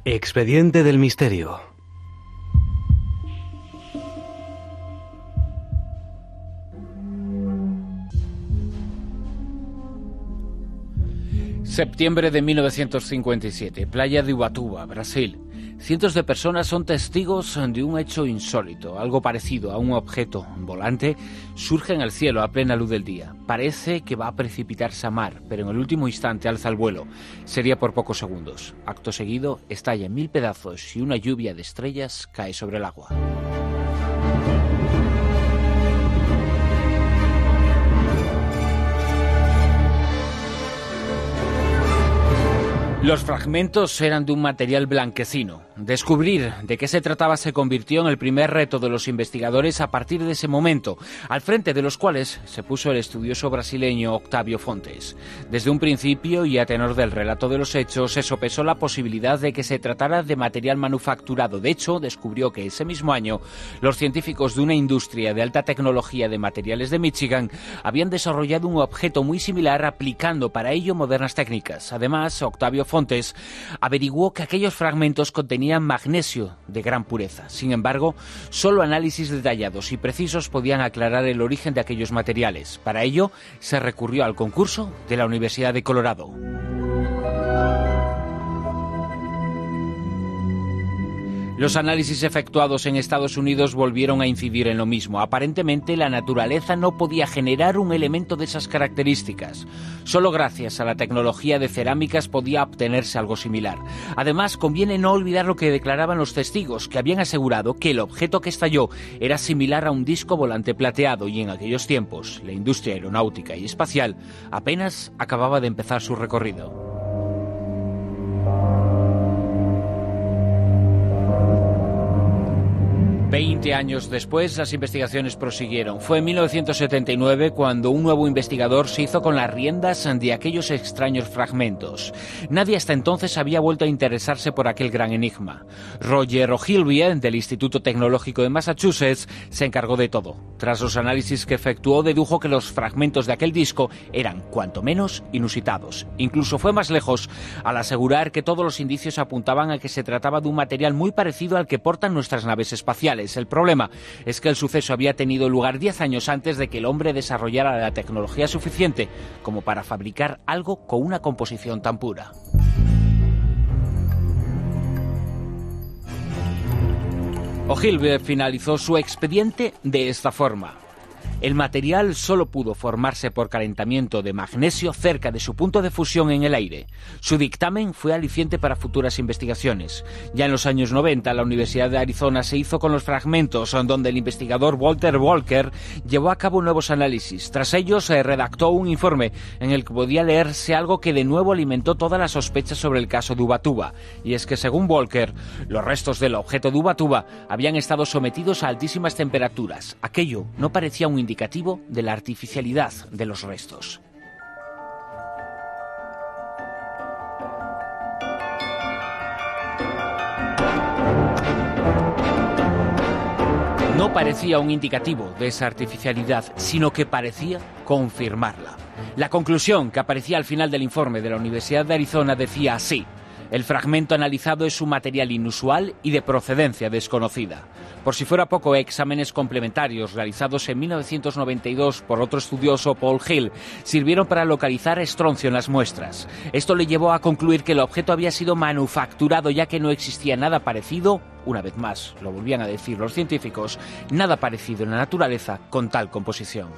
Expediente del misterio. Septiembre de 1957, playa de Ubatuba, Brasil. Cientos de personas son testigos de un hecho insólito. Algo parecido a un objeto volante surge en el cielo a plena luz del día. Parece que va a precipitarse a mar, pero en el último instante alza el vuelo. Sería por pocos segundos. Acto seguido, estalla en 1000 pedazos y una lluvia de estrellas cae sobre el agua. Los fragmentos eran de un material blanquecino. Descubrir de qué se trataba se convirtió en el primer reto de los investigadores a partir de ese momento, al frente de los cuales se puso el estudioso brasileño Octavio Fontes. Desde un principio y a tenor del relato de los hechos, se sopesó la posibilidad de que se tratara de material manufacturado. De hecho, descubrió que ese mismo año los científicos de una industria de alta tecnología de materiales de Michigan habían desarrollado un objeto muy similar aplicando para ello modernas técnicas. Además, Octavio Fontes averiguó que aquellos fragmentos contenían magnesio de gran pureza. Sin embargo, solo análisis detallados y precisos podían aclarar el origen de aquellos materiales. Para ello, se recurrió al concurso de la Universidad de Colorado. Los análisis efectuados en Estados Unidos volvieron a incidir en lo mismo. Aparentemente, la naturaleza no podía generar un elemento de esas características. Solo gracias a la tecnología de cerámicas podía obtenerse algo similar. Además, conviene no olvidar lo que declaraban los testigos, que habían asegurado que el objeto que estalló era similar a un disco volante plateado y en aquellos tiempos la industria aeronáutica y espacial apenas acababa de empezar su recorrido. Veinte años después, las investigaciones prosiguieron. Fue en 1979 cuando un nuevo investigador se hizo con las riendas de aquellos extraños fragmentos. Nadie hasta entonces había vuelto a interesarse por aquel gran enigma. Roger Ogilvie, del Instituto Tecnológico de Massachusetts, se encargó de todo. Tras los análisis que efectuó, dedujo que los fragmentos de aquel disco eran, cuanto menos, inusitados. Incluso fue más lejos al asegurar que todos los indicios apuntaban a que se trataba de un material muy parecido al que portan nuestras naves espaciales. El problema es que el suceso había tenido lugar 10 años antes de que el hombre desarrollara la tecnología suficiente como para fabricar algo con una composición tan pura. Ogilvie finalizó su expediente de esta forma. El material solo pudo formarse por calentamiento de magnesio cerca de su punto de fusión en el aire. Su dictamen fue aliciente para futuras investigaciones. Ya en los años 90, la Universidad de Arizona se hizo con los fragmentos, donde el investigador Walter Walker llevó a cabo nuevos análisis. Tras ellos, se redactó un informe en el que podía leerse algo que de nuevo alimentó todas las sospechas sobre el caso de Ubatuba. Y es que, según Walker, los restos del objeto de Ubatuba habían estado sometidos a altísimas temperaturas. Aquello no parecía un indicativo de la artificialidad de los restos. No parecía un indicativo de esa artificialidad, sino que parecía confirmarla. La conclusión que aparecía al final del informe de la Universidad de Arizona decía así: el fragmento analizado es un material inusual y de procedencia desconocida. Por si fuera poco, exámenes complementarios realizados en 1992 por otro estudioso, Paul Hill, sirvieron para localizar estroncio en las muestras. Esto le llevó a concluir que el objeto había sido manufacturado, ya que no existía nada parecido, una vez más, lo volvían a decir los científicos, nada parecido en la naturaleza con tal composición.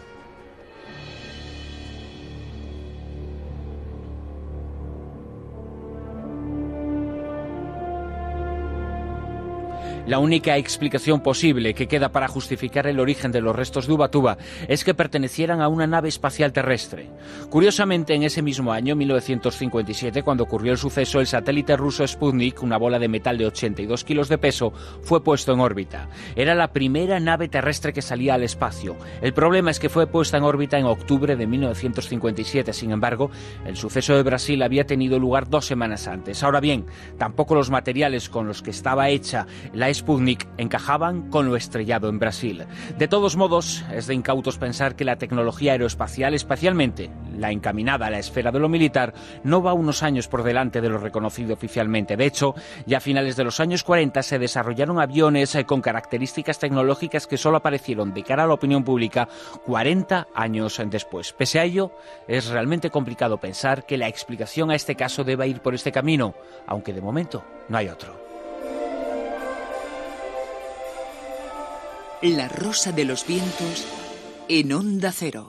La única explicación posible que queda para justificar el origen de los restos de Ubatuba es que pertenecieran a una nave espacial terrestre. Curiosamente, en ese mismo año, 1957, cuando ocurrió el suceso, el satélite ruso Sputnik, una bola de metal de 82 kilos de peso, fue puesto en órbita. Era la primera nave terrestre que salía al espacio. El problema es que fue puesta en órbita en octubre de 1957. Sin embargo, el suceso de Brasil había tenido lugar 2 semanas antes. Ahora bien, tampoco los materiales con los que estaba hecha la Sputnik encajaban con lo estrellado en Brasil. De todos modos, es de incautos pensar que la tecnología aeroespacial, especialmente la encaminada a la esfera de lo militar, no va unos años por delante de lo reconocido oficialmente. De hecho, ya a finales de los años 40 se desarrollaron aviones con características tecnológicas que solo aparecieron de cara a la opinión pública 40 años después. Pese a ello, es realmente complicado pensar que la explicación a este caso deba ir por este camino, aunque de momento no hay otro. La rosa de los vientos en Onda Cero.